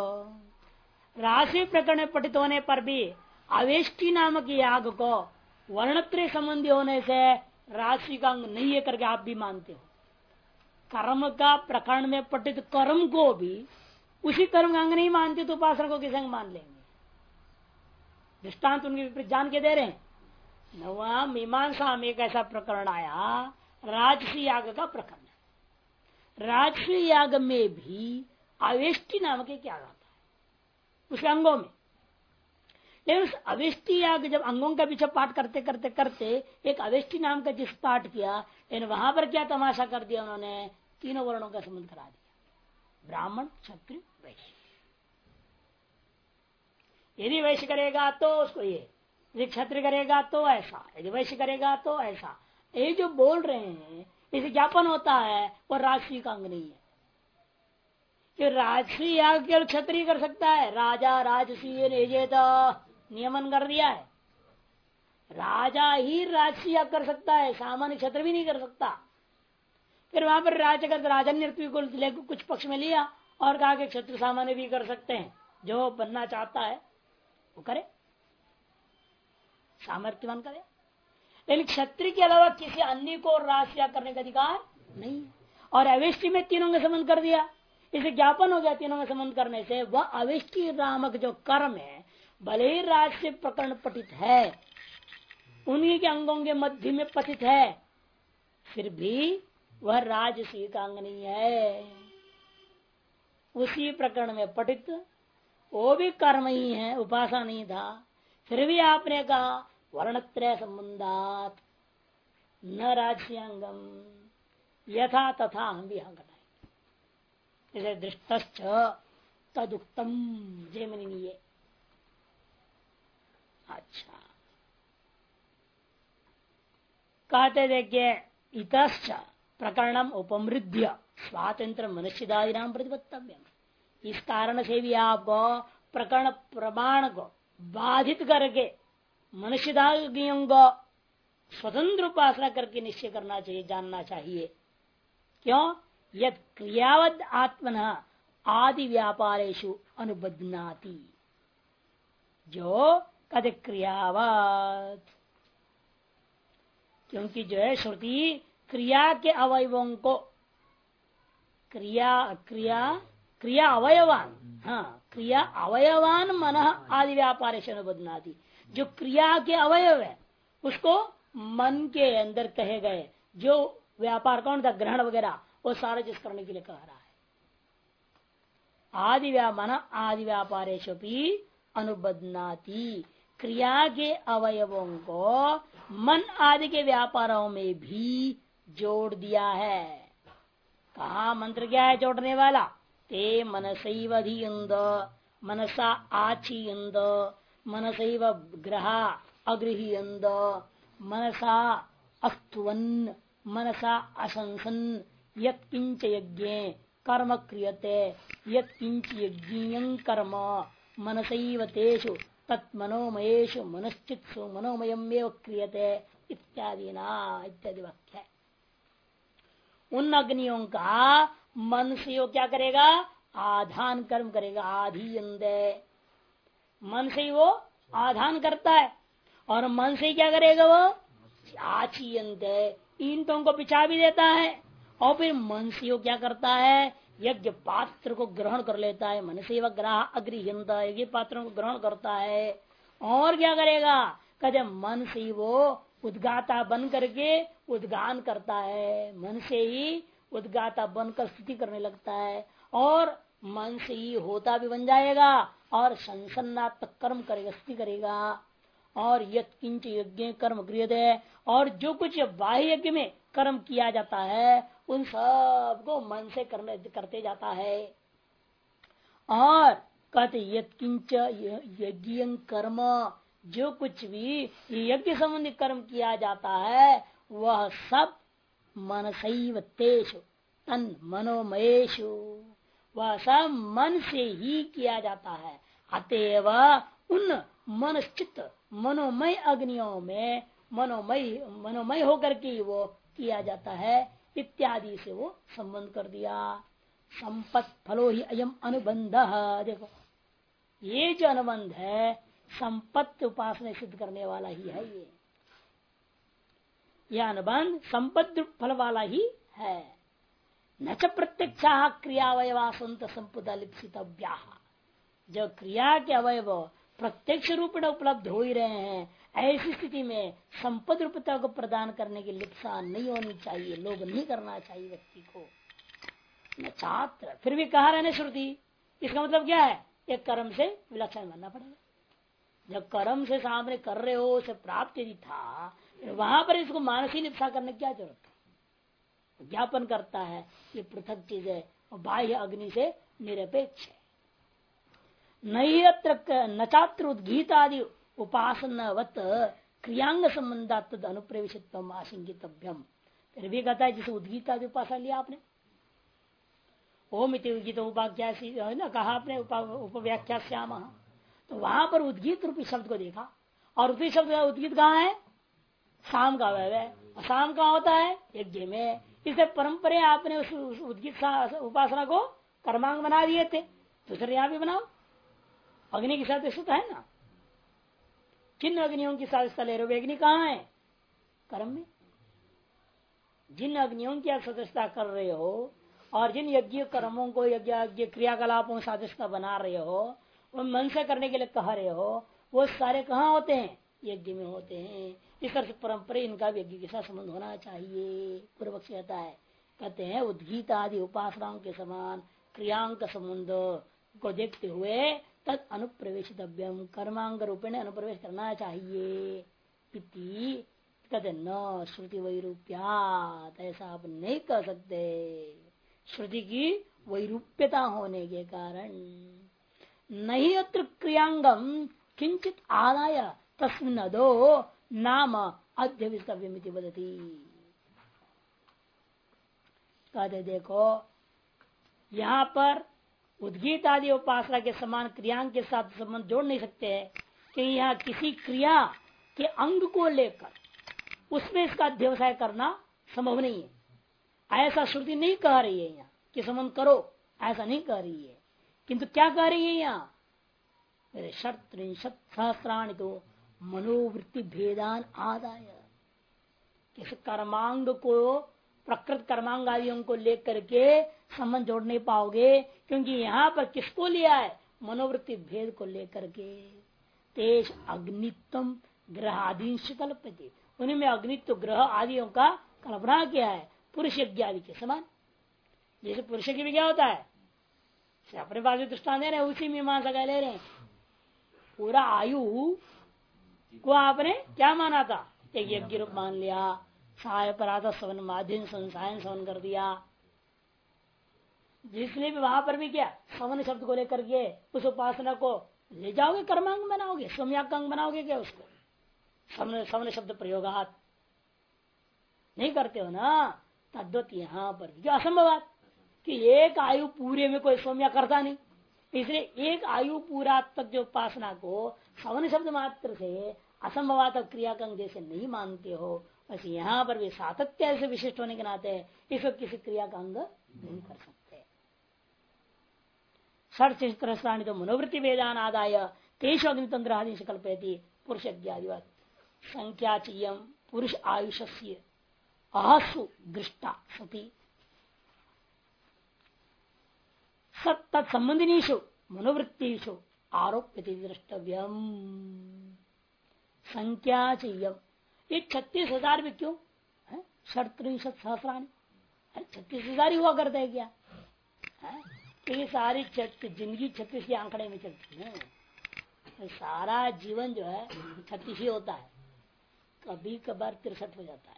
S1: राशि प्रकरण में पठित होने पर भी अवेष्टि नामक याग को वर्णत्रय संबंधी होने से राशि का अंग नहीं है करके आप भी मानते हो। कर्म का प्रकरण में पठित कर्म को भी उसी कर्म का अंग नहीं मानते तो उपासना को किस अंग मान लेंगे? दृष्टांत उनके विपरीत जान के दे रहे हैं। नवा मीमांसा में एक ऐसा प्रकरण आया, राजसी याग का प्रकरण। राजसी याग में भी अवेष्टि नामक एक याग आता है उसके अंगों में। लेकिन उस अवेष्टि याग जब अंगों का पीछे पाठ करते करते करते एक अवेष्टि नाम का जिस पाठ किया, लेकिन वहां पर क्या तमाशा कर दिया उन्होंने, तीनों वर्णों का संबंध करा दिया, ब्राह्मण क्षत्रिय वैश्य। यदि वैश्य करेगा तो उसको ये, यदि क्षत्रिय करेगा तो ऐसा, यदि वैश्य करेगा तो ऐसा। ये जो बोल रहे हैं इसे ज्ञापन होता है वो राजसी का अंग नहीं है। कि राजसी याग केवल क्षत्रिय कर सकता है, राजा राजसी नियमन कर दिया है। राजा ही राजसी याग कर सकता है, सामान्य क्षत्रिय भी नहीं कर सकता। फिर वहां पर राजन्य को कुछ पक्ष में लिया और कहा कि क्षत्रिय सामान्य भी कर सकते हैं, जो बनना चाहता है वो करे, सामर्थ्यवान करे। लेकिन क्षत्रिय के अलावा किसी अन्य को राजसी याग करने का अधिकार नहीं है। और अवेष्टि में तीनों का संबंध कर दिया, इसे ज्ञापन हो गया तीनों का संबंध करने से। वह अवेष्टि नामक जो कर्म है भले ही राज से प्रकरण पठित है, उन्हीं के अंगों के मध्य में पतित है, फिर भी वह राजसी का अंग नहीं है। उसी प्रकरण में पठित वो भी कर्म ही है, उपासना नहीं था। फिर भी आपने कहा वर्णत्रय संबंधात न राजस्यांगम यथा तथा हम भी यहाँ घटाएंगे। जैसे दृष्टश्च तदुक्तम जयमनी। अच्छा कहते देखिए, इतश्च प्रकरणम उपमृद्य स्वातंत्र मनुष्यदादि नाम प्रतिपत्तव्य। इस कारण से भी आपको प्रकरण प्रमाण को बाधित करके मनुष्यदादियों को स्वतंत्र उपासना करके निश्चय करना चाहिए, जानना चाहिए। क्यों? यद क्रियावद आत्मन आदि व्यापारेषु अनुबध्नाति। जो कद क्रियावद, क्योंकि जो है श्रुति क्रिया के अवयवों को क्रिया अवयवान, हाँ क्रिया अवयवान मन आदि व्यापारेषु अनुबध्नाति। जो क्रिया के अवयव है उसको मन के अंदर कहे गए जो व्यापार कौन था, ग्रहण वगैरह, वो सारा जिस करने के लिए कह रहा है। आदि मन आदि व्यापारेषु भी अनुबध्नाति। क्रिया के अवयवों को मन आदि के व्यापारों में भी जोड़ दिया है। कहा मंत्र क्या है जोड़ने वाला? ते मनसैव अधियन्द मनसा आचीयन्द मनसैव ग्रहा अगृह्यन्द मनसा अस्तुवन मनसा असंसन यत्किंच यज्ञ कर्म क्रियते यत्किंच यज्ञ कर्म मनसैव तेषु तत्मनोमयेषु मनश्चित्सु मनोमयमेव क्रियते इत्यादि वाक्य है। उन अग्नियों का मन से वो क्या करेगा, आधान कर्म करेगा। आधीयंदे, मन से ही वो आधान करता है और मन से ही क्या करेगा वो आचीयंदे, ईंटों को बिछा भी देता है और फिर मन से वो क्या करता है, यज्ञ पात्र को ग्रहण कर लेता है। मन से वह ग्रह अग्रहंता यज्ञ पात्रों को ग्रहण करता है और क्या करेगा, कहते मन से ही वो उद्गाता बन करके उद्गान करता है। मन से ही उद्गाता बनकर स्तुति करने लगता है और मन से ही होता भी बन जाएगा और संसन्नात्मक कर्म करेगा, स्तुति करेगा। और यत्किंच यज्ञ कर्म क्रियते, और जो कुछ बाह्य यज्ञ में कर्म किया जाता है उन सब को मन से करते जाता है। और कहते यत्किंच यज्ञ कर्म, जो कुछ भी यज्ञ संबंधी कर्म किया जाता है वह सब मनसैव तेषु तन मनोमयेषु, वह सब मन से ही किया जाता है। अतएव उन मनश्चित मनोमय अग्नियों में मनोमय होकर के वो किया जाता है इत्यादि से वो संबंध कर दिया। संपत फलो ही अयम अनुबंध, देखो ये जो अनुबंध है संपत्ति उपासना सिद्ध करने वाला ही है। ये यह अनुबंध संपत्ति फल वाला ही है। न च प्रत्यक्षा क्रियावयवा संत संपुदा लिप्सितव्या, जो क्रिया के अवयव प्रत्यक्ष रूप में उपलब्ध हो ही रहे हैं ऐसी स्थिति में संपद रूपता को प्रदान करने की लिप्सा नहीं होनी चाहिए, लोभ नहीं करना चाहिए व्यक्ति को। न छात्र, फिर भी कहा रहने श्रुति, इसका मतलब क्या है, एक कर्म से विलक्षण मानना पड़ेगा। जब कर्म से सामने कर रहे हो उसे प्राप्त यदि था, वहां पर इसको मानसिक लिप्सा करने की क्या जरूरत है। ज्ञापन करता है ये पृथक चीज है और बाह्य अग्नि से निरपेक्ष है। नहीं न छात्र उद्गीत आदि उपासनावत क्रियांग संबंधात अनुप्रवेशित आशंकितव्यम। फिर भी कहता है जिसे उद्गीत आदि उपासना लिया आपने, ओम इति उद्गीत उपाख्या है ना, कहा आपने उपव्याख्या श्याम, तो वहां पर उद्गीत रूपी शब्द को देखा और उसी शब्द का उद्गीत कहाँ है, शाम का वह है। और शाम कहाँ होता है, यज्ञ में। इसे परंपरा आपने उस उद्गीत उपासना को कर्मांग बना दिए थे, तो फिर यहाँ भी बनाओ। अग्नि के साथ स्थित है ना, किन अग्नियों की साथ ले रहे हो, अग्नि कहाँ है, कर्म में। जिन अग्नियों की आप सदस्यता कर रहे हो और जिन यज्ञ कर्मों को यज्ञ क्रियाकलापों सदस्यता बना रहे हो, वो मन से करने के लिए कह रहे हो, वो सारे कहाँ होते हैं, यज्ञ में होते हैं। इस तरह से परंपरा इनका भी यज्ञ के साथ संबंध होना चाहिए। पूर्व पक्ष कहता है, कहते हैं उद्गीत आदि उपासनाओं के समान क्रियांक संबंध को देखते हुए तद अनुप्रवेशितव्यम, कर्मांग रूपेण अनुप्रवेश करना चाहिए। इति कहते न श्रुति वैरूप्यात, ऐसा आप नहीं कर सकते। श्रुति की वैरूप्यता होने के कारण नहीं अत्र क्रियांगम किंचित आदाय तस्मिन् अदो नाम अध्यविस्तव्यमिति वदति। कहते देखो यहाँ पर उद्गीत आदि उपासना के समान क्रियांग के साथ संबंध जोड़ नहीं सकते हैं कि यहाँ किसी क्रिया के अंग को लेकर उसमें इसका अध्यवसाय करना संभव नहीं है। ऐसा श्रुति नहीं कह रही है यहाँ कि संबंध करो, ऐसा नहीं कह रही है। किंतु क्या कह रही है यहाँ, मेरे 37 सहस्राणि तो मनोवृत्ति भेदान आदाय, किस कर्मांग को प्रकृत कर्मांग आदियों को लेकर के संबंध जोड़ नहीं पाओगे, क्योंकि यहाँ पर किसको लिया है, मनोवृत्ति भेद को लेकर के। तेज अग्नित्व ग्रह आदि कल्पते, उन्हीं में अग्नित्व ग्रह आदियों का कल्पना किया है पुरुष यज्ञ आदि के समान। जैसे पुरुष यज्ञ में क्या होता है, अपने पास दृष्टान दे रहे हैं, उसी मीमांसा का ले रहे हैं। पूरा आयु को आपने क्या माना था, एक यज्ञ रूप मान लिया, सहाय पराधा सवन माध्यम संसायन सवन कर दिया। जिसने भी वहां पर भी क्या सवन शब्द को लेकर के उस उपासना को ले जाओगे, कर्मांग बनाओगे, सम्याकांग बनाओगे क्या उसको, सवन शब्द प्रयोगात। नहीं करते हो ना। तद्वत यहाँ पर जो असंभव कि एक आयु पूरे में कोई सौम्य करता नहीं, इसलिए एक आयु पूरा तक जो उपासना को सवन शब्द मात्र से असंभवात क्रिया का अंग जैसे नहीं मानते हो, बस यहाँ पर भी सातत्य से विशिष्ट होने के नाते इसको किसी क्रिया का अंग नहीं कर सकते। षट तो मनोवृत्ति वेदान आदाय तेज अग्नितंत्र आदि से कल्पयती पुरुष ज्ञादिवत संख्या चयम पुरुष आयुष्य आहसु दृष्टा सती तत्संबंधिनीषु मनोवृत्तिषु आरोप्यति द्रष्टव्यम। संख्या चयम ये 36,000 भी क्यों है? 37 सहस्राणी 36,000 ही हुआ करता है क्या? तो ये सारी जिंदगी 36 के आंकड़े में चलती है। तो सारा जीवन जो है 36 ही होता है, कभी कभार 63 हो जाता है।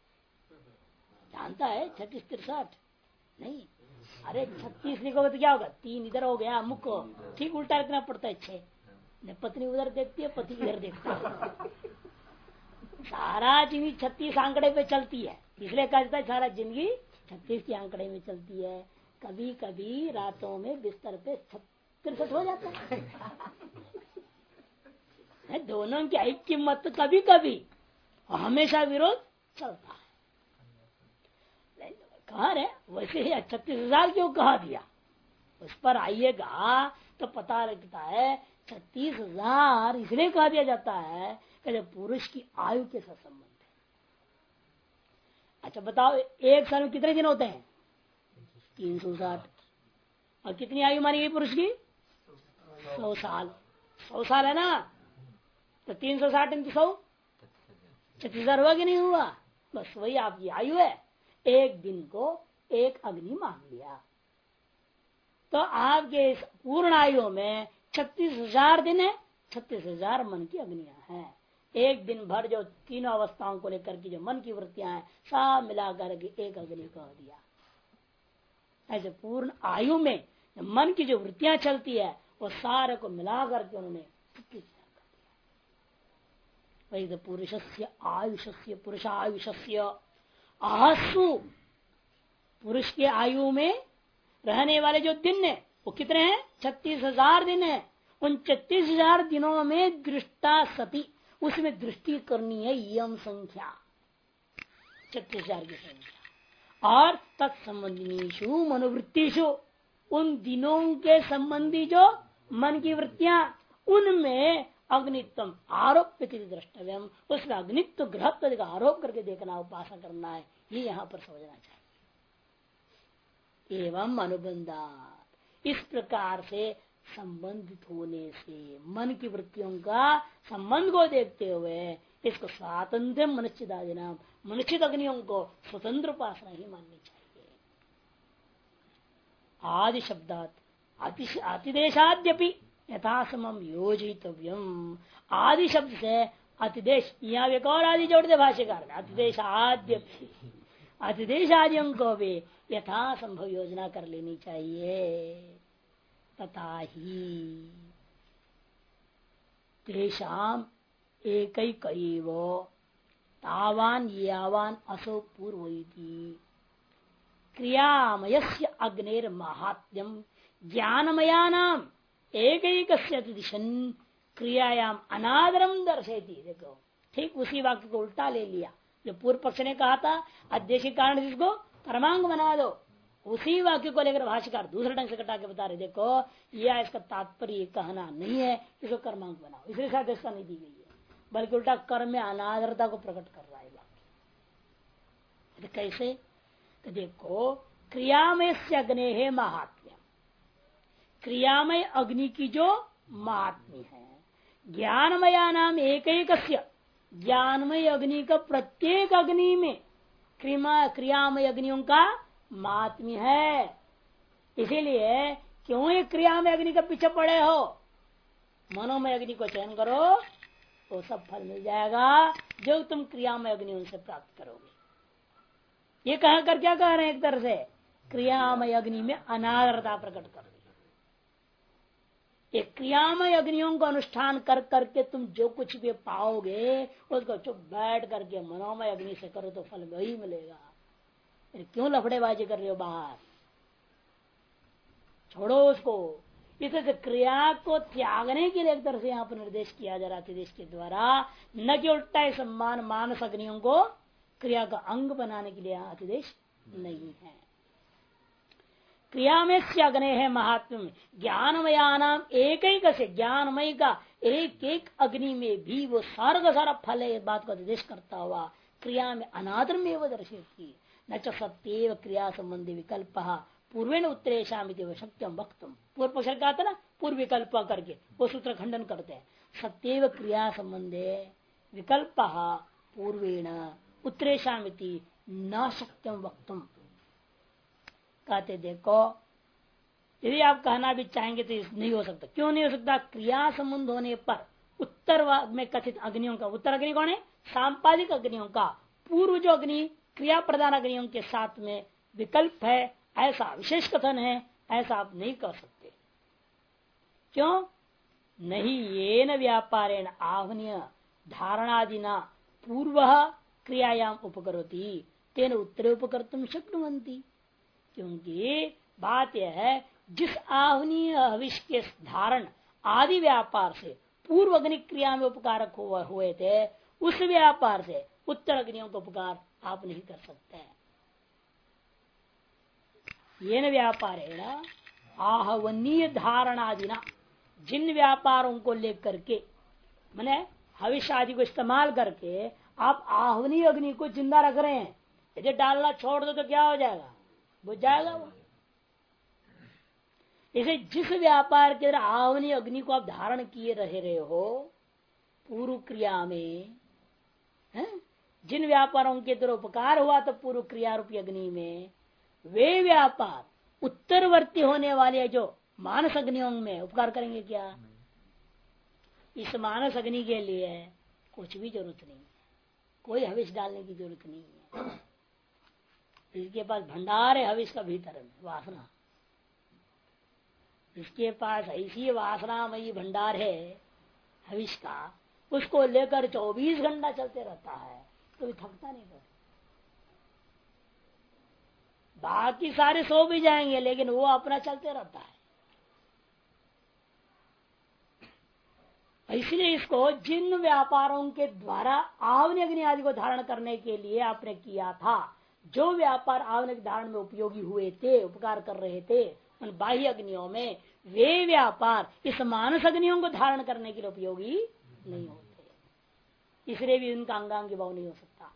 S1: जानता है 36 63 नहीं, अरे 36 लिखोगे तो क्या होगा? 3 इधर हो गया, मुख ठीक उल्टा रखना पड़ता है। 6 पत्नी उधर देखती है, पति इधर देखता है। सारा जिंदगी 36 आंकड़े पे चलती है, इसलिए कहा जाता है सारा जिंदगी 36 के आंकड़े में चलती है। कभी कभी रातों में बिस्तर पे 63 हो जाता है। दोनों की ऐक्य मत कभी कभी और हमेशा विरोध चलता है। कहा रे वैसे ही 36,000 क्यों कहा दिया, उस पर आइएगा तो पता लगता है 36,000 इसलिए कहा दिया जाता है कि जब पुरुष की आयु के साथ संबंध है। अच्छा बताओ, एक साल में कितने दिन होते हैं? 360। और कितनी आयु मानी गई पुरुष की? 100 साल। 100 साल है ना, तो 360 इंटू 100 36,000 हुआ कि नहीं हुआ? बस वही आपकी आयु है। एक दिन को एक अग्नि मान लिया तो आपके इस पूर्ण आयु में 36,000 दिन है, 36,000 मन की अग्नियां हैं। एक दिन भर जो तीनों अवस्थाओं को लेकर के जो मन की वृत्तियां हैं सब मिलाकर के एक अग्नि कह दिया। ऐसे पूर्ण आयु में मन की जो वृत्तियां चलती है वो सारे को मिलाकर के उन्होंने वही तो पुरुषस्य आयुष्य पुरुषायुष्य आहसु पुरुष के आयु में रहने वाले जो दिन है वो कितने हैं? 36,000 दिन है। उन 36,000 दिनों में दृष्टा सती, उसमें दृष्टि करनी है यम संख्या 36,000 की संख्या। और तत्संबंधिनीषु मनोवृत्तिषु उन दिनों के संबंधी जो मन की वृत्तियां उनमें अग्नित्व आरोप्य द्रष्टव्यम, उसमें अग्नित्व ग्रहत्व का आरोप करके देखना, उपासना करना है, ये यहाँ पर समझना चाहिए। एवं अनुबंधात इस प्रकार से संबंधित होने से मन की वृत्तियों का संबंध को देखते हुए इसको स्वातंत्र मनुष्य नाम मनुष्य अग्नियों को स्वतंत्र उपासना ही माननी चाहिए। आदि शब्दात अतिदेशाद्यपि यथासमम योजितव्यम। आदि शब्द से अतिदेश, यहाँ एक और आदि जोड़ दे भाष्यकार ने, अतिदेशाद्यपि अतिदेश आदियों को भी यथासंभव योजना कर लेनी चाहिए। तथा ही तेषाम एकैकैव तावान यावान असो पूर्वैति क्रियामयस्य अग्नेर महात्म्यम ज्ञानमयानाम एकैकस्य दिशन क्रियायाम अनादरम दर्शयति। देखो ठीक उसी वाक्य को उल्टा ले लिया जो पूर्व पक्ष ने कहा था अध्यक्ष के कारण जिसको कर्मांग बना दो, उसी वाक्य को लेकर भाष्यकार दूसरे ढंग से कटा के बता रहे। देखो यह इसका तात्पर्य कहना नहीं है इसको कर्मांग बनाओ, इसलिए शायद ऐसा नहीं दी गई है, बल्कि उल्टा कर्म में अनादरता को प्रकट कर रहा है वाक्य। तो कैसे? तो देखो क्रियामय से अग्नि है महात्म्य, क्रियामय अग्नि की जो महात्म्य है, ज्ञानमया नाम एक ज्ञानमय अग्नि का प्रत्येक अग्नि में क्रियामय अग्नियों का महात्म्य है। इसीलिए क्यों ये क्रियामय अग्नि का पीछे पड़े हो, मनोमय अग्नि को चयन करो तो सब फल मिल जाएगा जो तुम क्रियामय अग्नि उनसे प्राप्त करोगे। ये कहकर क्या कह रहे हैं? एक तरह से क्रियामय अग्नि में अनादरता प्रकट कर दी। एक क्रियामय अग्नियों को अनुष्ठान कर करके तुम जो कुछ भी पाओगे उसको चुप बैठ करके मनोमय अग्नि से करो तो फल वही मिलेगा। क्यों लफड़ेबाजी कर रहे हो बाहर, छोड़ो उसको। इसे क्रिया को त्यागने के लिए एक तरह से यहाँ पर निर्देश किया जा रहा अतिदेश के द्वारा, न कि उल्टा है सम्मान मानस अग्नियों को क्रिया का अंग बनाने के लिए अतिदेश नहीं है। क्रिया में से अग्नि है महात्म में ज्ञानमया नाम एक से ज्ञानमय का एक एक अग्नि में भी वो सारा का सारा फल है, इस बात को निर्देश करता हुआ क्रिया में अनादर में वो दर्शित न च सत्यव क्रिया संबंधी विकल्प पूर्वेण उत्तरेशम शक्यम वक्तुम। पूर्व पक्ष का था ना, पूर्व विकल्प करके वो सूत्र खंडन करते हैं। सत्यव क्रिया संबंधे विकल्प पूर्वेण उत्तरेशम न शक्यम वक्तुम। कहते देखो यदि आप कहना भी चाहेंगे तो नहीं हो सकता। क्यों नहीं हो सकता? क्रिया संबंध होने पर उत्तर में कथित अग्नियों का, उत्तर अग्नि कौन है? सांपादिक अग्नियों का पूर्व जो अग्नि क्रिया प्रधान अग्नियों के साथ में विकल्प है, ऐसा विशेष कथन है, ऐसा आप नहीं कर सकते। क्यों नहीं? ये न व्यापारेण आहनीय धारणादिना पूर्व क्रियायाम उपकरोति तेन उत्तरे उपकर्तुम शक्नुवन्ति। क्योंकि बात यह है जिस आहनीय हविष के धारण आदि व्यापार से पूर्व अग्नि क्रिया में उपकारक हुए थे, उस व्यापार से उत्तर अग्नियों का उपकार आप नहीं कर सकते। ये न व्यापार है आहवनीय धारणादिना, जिन व्यापारों को लेकर के मैंने हविष आदि को इस्तेमाल करके आप आहवनीय अग्नि को जिंदा रख रहे हैं। यदि डालना छोड़ दो तो क्या हो जाएगा? बुझ जाएगा वो। इसे जिस व्यापार के अंदर आवनी अग्नि को आप धारण किए रहे हो पूर्व क्रिया में है? जिन व्यापारों के द्वारा उपकार हुआ तो पूर्व क्रिया रूपी अग्नि में, वे व्यापार उत्तरवर्ती होने वाले जो मानस अग्नियों में उपकार करेंगे क्या? इस मानस अग्नि के लिए कुछ भी जरूरत नहीं है, कोई हविष डालने की जरूरत नहीं है। इसके पास भंडार है हविष का भीतर में वासना, इसके पास ऐसी वासनामयी भंडार है हविष का, उसको लेकर 24 घंटा चलते रहता है, कभी थकता नहीं कर। बाकी सारे सो भी जाएंगे लेकिन वो अपना चलते रहता है। इसलिए इसको जिन व्यापारों के द्वारा आवनी अग्नि आदि को धारण करने के लिए आपने किया था, जो व्यापार आवनी धारण में उपयोगी हुए थे, उपकार कर रहे थे उन बाह्य अग्नियों में, वे व्यापार इस मानस अग्नियों को धारण करने के लिए उपयोगी नहीं होते। इसलिए भी उनका अंगांगी भाव नहीं हो सकता।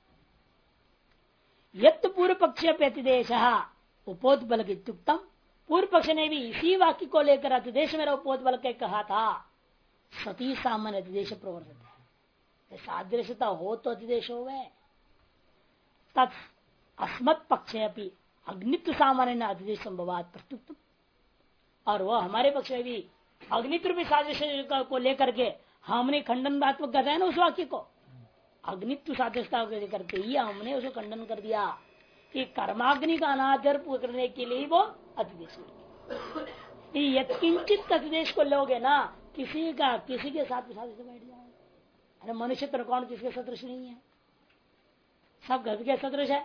S1: यत् पूर्व पक्ष अतिदेश उपोत्बल इत्युक्तम, पूर्व पक्ष ने भी इसी वाक्य को लेकर अतिदेश मेरा उपोत्बल के कहा था। सती सामान्य अतिदेश प्रवर्तित है, सादृश्यता हो तो अतिदेश हो गए। तत् अस्मत् पक्ष अग्नित्व सामान्य अतिदेश संभवात प्रस्तुत, और वह हमारे पक्ष में भी अग्नित्व भी सादृश्य को लेकर के हमने खंडनात्मक कर रहे हैं ना उस वाक्य को, अग्नित्व सादृश्यता करते ही हमने उसको खंडन कर दिया कि कर्माग्नि का अनादर करने के लिए वो अतिदेश। यत्किंचित अतिदेश को लोगे ना, किसी के साथ सादृश्य बैठ जाए। अरे मनुष्य तो कौन किसके सदृश नहीं है, सब घर के सदृश है।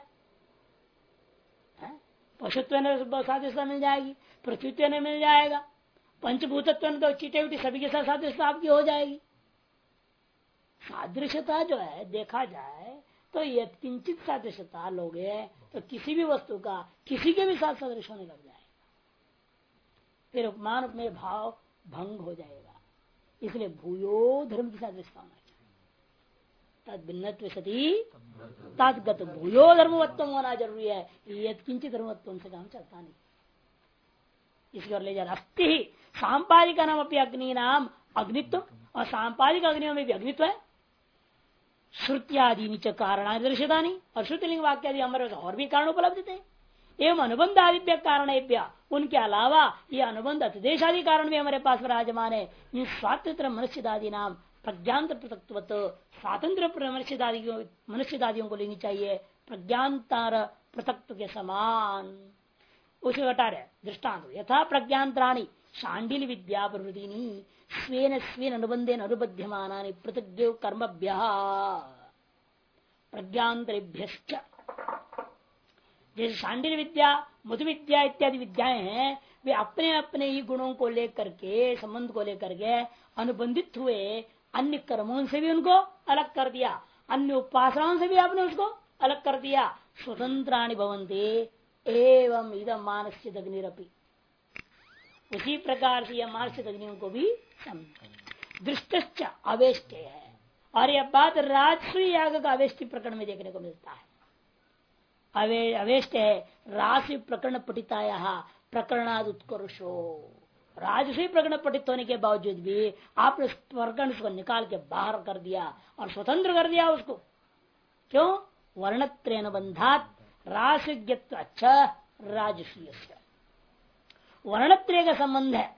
S1: पशुत्व ने सादृश्यता मिल जाएगी, पृथ्वीत्व ने मिल जाएगा, पंचभूतत्व ने तो चीटे उटी सभी के साथ सादृश्यता आपकी हो जाएगी। सादृश्यता जो है देखा जाए तो यत्किंचित सादृश्यता लोगे तो किसी भी वस्तु का किसी के भी साथ सदृश होने लग जाएगा, फिर उपमान में भाव भंग हो जाएगा। इसलिए भूयो धर्म की सादृश्यता होना चाहिए। तद भिन्नत्व सती तदगत भूयो धर्मवत्व होना जरूरी है। यत्किंचित धर्मवत्व से काम चलता नहीं। इसकी ओर ले जा रहा सांपादिक नाम अपनी अग्नि नाम अग्नित्व, और सांपादिक अग्नियों में भी अग्नित्व है। श्रुत्यादि नीचे कारण दर्शिता नहीं, और श्रुतिलिंग वाक्य आदि हमारे और भी कारण उपलब्ध थे। एवं अनुबंध आदिभ्य कारण, उनके अलावा ये अनुबंध अतिदेश आदि कारण भी हमारे पास विराजमान है। इन स्वातंत्र मनुष्यदादि नाम प्रज्ञांत पृथक्त्व, स्वातंत्र मनुष्यदादियों को लेनी चाहिए प्रज्ञांतर पृथक्त्व के समान। उसे बता रहे दृष्टांत, यथा प्रज्ञांतराणी शांडिल विद्या प्रवृत्ति स्वेन स्वेन अनुबंधेन अनुबध्यमाना पृथग्देव कर्मभ्य प्रज्ञांतरेभ्य। जैसे शांडिल विद्या मधु विद्या इत्यादि विद्याएं हैं, वे अपने अपने ही गुणों को लेकर के, संबंध को लेकर के अनुबंधित हुए, अन्य कर्मों से भी उनको अलग कर दिया, अन्य उपासनाओं से भी आपने उसको अलग कर दिया। स्वतंत्राणि भवन्ति एवं इदं मानस्य अग्निरपि, उसी प्रकार से यह मानस्य अग्नियों को भी दृष्टश्च अवेष्ट है। और यह बात राजसूय याग का अवेष्टि प्रकरण में देखने को मिलता है। अवेष्ट है राजसूय प्रकरण पठिताया प्रकरणाद उत्कर्षो, राजसूय प्रकरण पठित होने के बावजूद भी आपने प्रकरण को निकाल के बाहर कर दिया और स्वतंत्र कर दिया उसको। क्यों? वर्णत्रेण बंधात राजस्व अच्छा राजसूय, वर्णत्रय का संबंध है।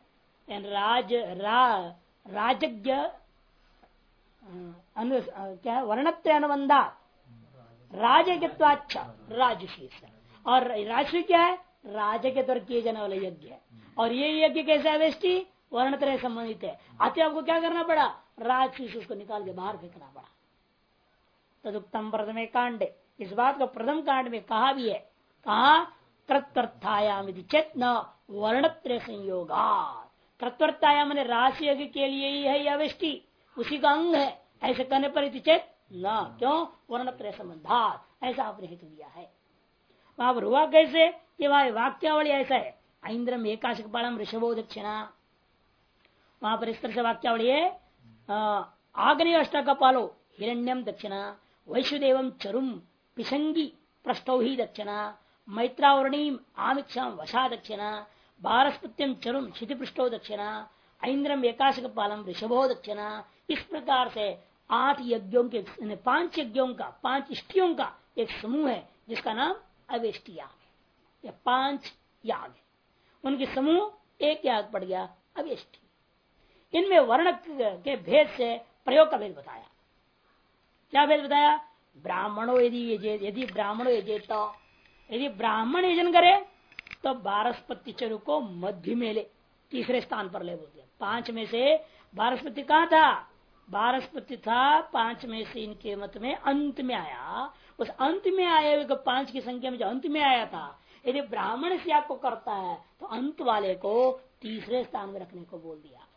S1: राजज्ञ क्या है? वर्णत्रय अनुबंधा राजज्ञत्वाच्छ राजसूय, और राजसूय क्या है? राज के द्वारा किए जाने वाला यज्ञ है। और ये यज्ञ कैसे अवेष्टि? वर्णत्रय संबंधित है। अतः आपको क्या करना पड़ा? राजसूय से उसको निकाल के बाहर फेंकना पड़ा। तदुक्तम प्रथम कांडे, इस बात को प्रथम कांड में कहा भी है। कहा कृतर्थायाम चेत न वर्णत्रय संयोगा, कृतर्थायाम ने राशि यज्ञ के लिए ही है यह अवेष्टि, उसी का अंग है। ऐसे करने पर चेत न, क्यों? वर्णत्रय संबंधात, ऐसा आपने हेतु दिया है। वहां पर हुआ कैसे? ये वाक्यावली ऐसा है। ऐन्द्रम एकाशक पालम ऋषभो दक्षिणा, वहां पर इस तरह से वाक्यावली है। आग्नेय अष्टक पालो हिरण्यम दक्षिणा, वैश्वदेवम चरुम पिशंगी पृष्ठौ ही दक्षिणा, मैत्रावरणीम आमिक्षाम वशा दक्षिणा, बारस्पत्यम चरुम क्षिति पृष्ठो दक्षिणा, ऐन्द्रम एकाशक पालम ऋषभो दक्षिणा। इस प्रकार से 8 यज्ञों के, 5 यज्ञों का, 5 इष्टियों का एक समूह है जिसका नाम अवेष्टि याग है। यह 5 याग है, उनके समूह एक याग पड़ गया अवेष्टि। इनमें वर्ण के भेद से प्रयोग का भेद बताया। क्या भेद बताया? ब्राह्मणों यदि ब्राह्मणों यजेत, यदि ब्राह्मण यजन करे तो बारस्पति चरु को मध्य में ले, तीसरे स्थान पर ले बोलते। 5 में से बारस्पति कहाँ था? बारस्पति था 5 में से इनके मत में अंत में आया। उस अंत में आए हुए 5 की संख्या में जो अंत में आया था, यदि ब्राह्मण से आपको करता है तो अंत वाले को तीसरे स्थान में रखने को बोल दिया।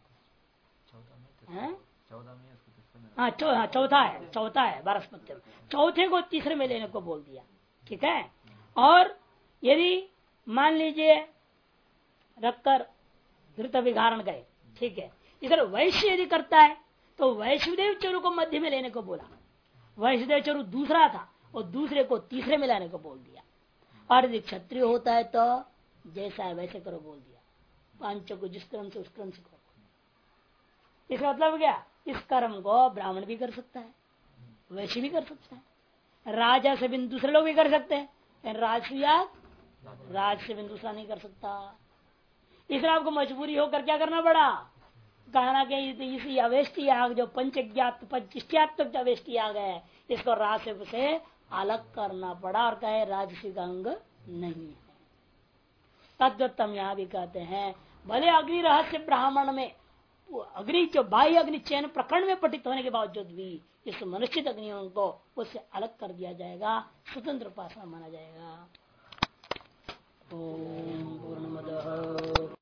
S1: हाँ, चौथा है बारस्पति, चौथे को तीसरे में लेने को बोल दिया। ठीक है। और यदि मान लीजिए रखकर धृत विधारण करे, ठीक है, इधर वैश्य यदि करता है तो वैश्वदेव चरु को मध्य में लेने को बोला। वैश्वदेव चरु दूसरा था और दूसरे को तीसरे में लाने को बोल दिया। और यदि क्षत्रिय होता है तो जैसा है वैसे करो बोल दिया। 5 को जिस क्रम से उस क्रम से करो। इसका मतलब क्या? इस कर्म को ब्राह्मण भी कर सकता है, वैश्य भी कर सकता है, राजा से बिन दूसरे लोग भी कर सकते हैं। राज से बिन दूसरा नहीं कर सकता। इसलिए आपको मजबूरी होकर क्या करना पड़ा? कहना कि इसी अवेष्टि याग जो पंचिष्ट्यात्मक अवेष्टि याग है, इसको राज से अलग करना पड़ा और कहे राजसी का अंग नहीं है। तद्वत्तम यहाँ भी कहते हैं, भले अग्नि रहस्य ब्राह्मण में अग्नि जो बाह्य अग्नि चयन प्रकरण में पठित होने के बावजूद भी इस मनुष्य अग्नियों को उससे अलग कर दिया जाएगा, स्वतंत्र उपासना माना जाएगा। ओम पूर्णमदः